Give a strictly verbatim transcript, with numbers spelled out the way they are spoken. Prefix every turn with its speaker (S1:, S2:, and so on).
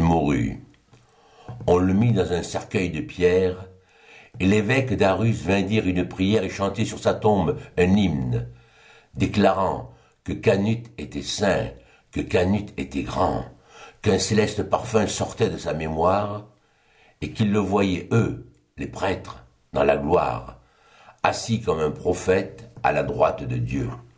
S1: mourut. On le mit dans un cercueil de pierre, et l'évêque d'Arus vint dire une prière et chanter sur sa tombe un hymne, déclarant que Canute était saint, que Canute était grand, qu'un céleste parfum sortait de sa mémoire, et qu'ils le voyaient, eux, les prêtres, dans la gloire, assis comme un prophète à la droite de Dieu.